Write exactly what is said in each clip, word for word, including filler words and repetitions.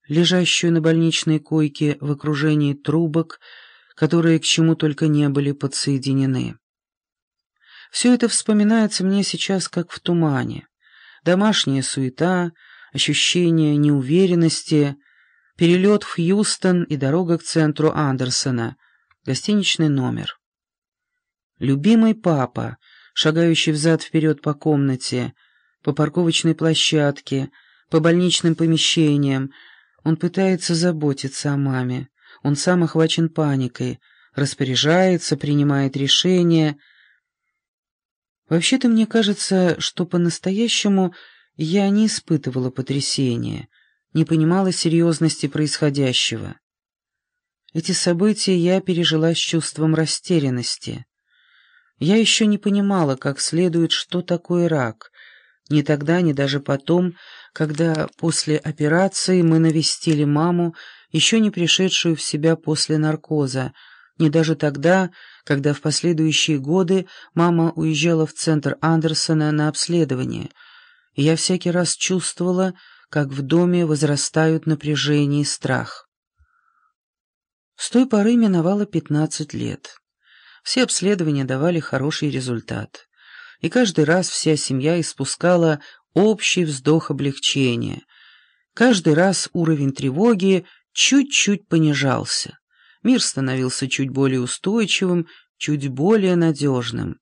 лежащую на больничной койке в окружении трубок, которые к чему только не были подсоединены. Все это вспоминается мне сейчас как в тумане. Домашняя суета, ощущение неуверенности, перелет в Хьюстон и дорога к центру Андерсона, гостиничный номер. Любимый папа, шагающий взад-вперед по комнате, по парковочной площадке, по больничным помещениям, он пытается заботиться о маме, он сам охвачен паникой, распоряжается, принимает решения. Вообще-то мне кажется, что по-настоящему я не испытывала потрясения, не понимала серьезности происходящего. Эти события я пережила с чувством растерянности. Я еще не понимала, как следует, что такое рак, ни тогда, ни даже потом, когда после операции мы навестили маму, еще не пришедшую в себя после наркоза, ни даже тогда, когда в последующие годы мама уезжала в центр Андерсона на обследование, и я всякий раз чувствовала, как в доме возрастают напряжение и страх. С той поры миновало пятнадцать лет. Все обследования давали хороший результат, и каждый раз вся семья испускала общий вздох облегчения. Каждый раз уровень тревоги чуть-чуть понижался. Мир становился чуть более устойчивым, чуть более надежным.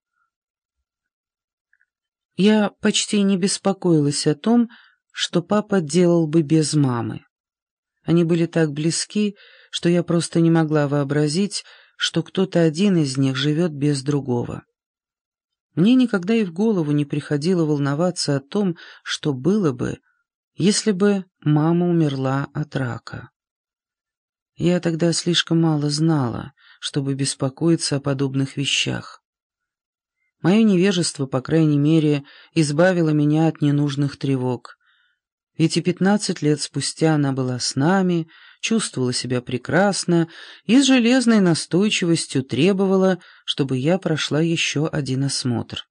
Я почти не беспокоилась о том, что папа делал бы без мамы. Они были так близки, что я просто не могла вообразить, что кто-то один из них живет без другого. Мне никогда и в голову не приходило волноваться о том, что было бы, если бы мама умерла от рака. Я тогда слишком мало знала, чтобы беспокоиться о подобных вещах. Мое невежество, по крайней мере, избавило меня от ненужных тревог. Ведь и пятнадцать лет спустя она была с нами, чувствовала себя прекрасно и с железной настойчивостью требовала, чтобы я прошла еще один осмотр.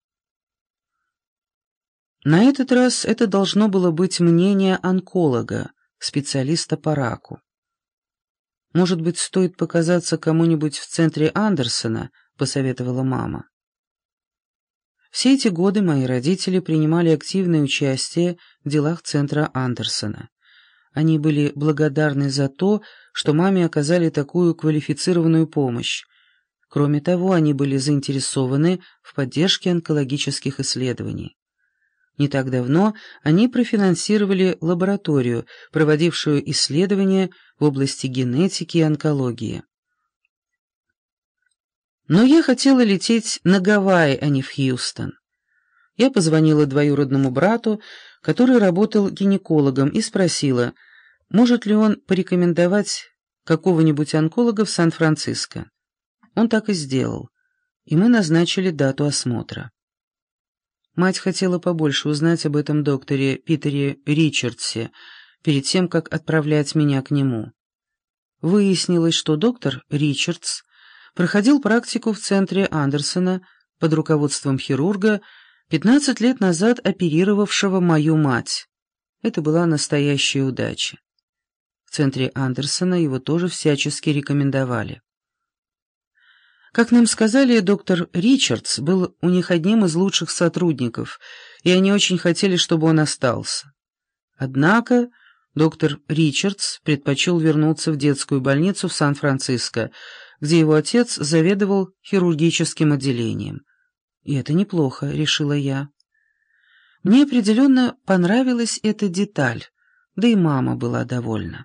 На этот раз это должно было быть мнение онколога, специалиста по раку. «Может быть, стоит показаться кому-нибудь в центре Андерсона?» — посоветовала мама. Все эти годы мои родители принимали активное участие в делах центра Андерсона. Они были благодарны за то, что маме оказали такую квалифицированную помощь. Кроме того, они были заинтересованы в поддержке онкологических исследований. Не так давно они профинансировали лабораторию, проводившую исследования в области генетики и онкологии. Но я хотела лететь на Гавайи, а не в Хьюстон. Я позвонила двоюродному брату, который работал гинекологом, и спросила, может ли он порекомендовать какого-нибудь онколога в Сан-Франциско. Он так и сделал, и мы назначили дату осмотра. Мать хотела побольше узнать об этом докторе Питере Ричардсе перед тем, как отправлять меня к нему. Выяснилось, что доктор Ричардс проходил практику в центре Андерсона под руководством хирурга, пятнадцать лет назад оперировавшего мою мать. Это была настоящая удача. В центре Андерсона его тоже всячески рекомендовали. Как нам сказали, доктор Ричардс был у них одним из лучших сотрудников, и они очень хотели, чтобы он остался. Однако доктор Ричардс предпочел вернуться в детскую больницу в Сан-Франциско, где его отец заведовал хирургическим отделением. И это неплохо, решила я. Мне определенно понравилась эта деталь, да и мама была довольна.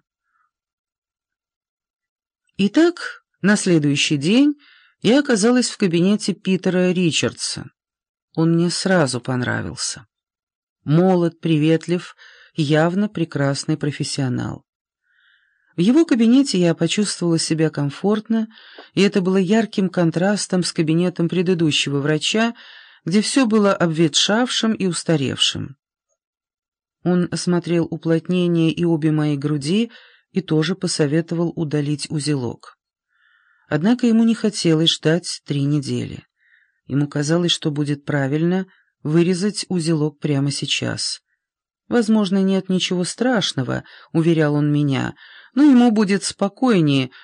Итак, на следующий день я оказалась в кабинете Питера Ричардса. Он мне сразу понравился. Молод, приветлив, явно прекрасный профессионал. В его кабинете я почувствовала себя комфортно, и это было ярким контрастом с кабинетом предыдущего врача, где все было обветшавшим и устаревшим. Он осмотрел уплотнение и обе мои груди и тоже посоветовал удалить узелок. Однако ему не хотелось ждать три недели. Ему казалось, что будет правильно вырезать узелок прямо сейчас. Возможно, нет ничего страшного, уверял он меня, но ему будет спокойнее,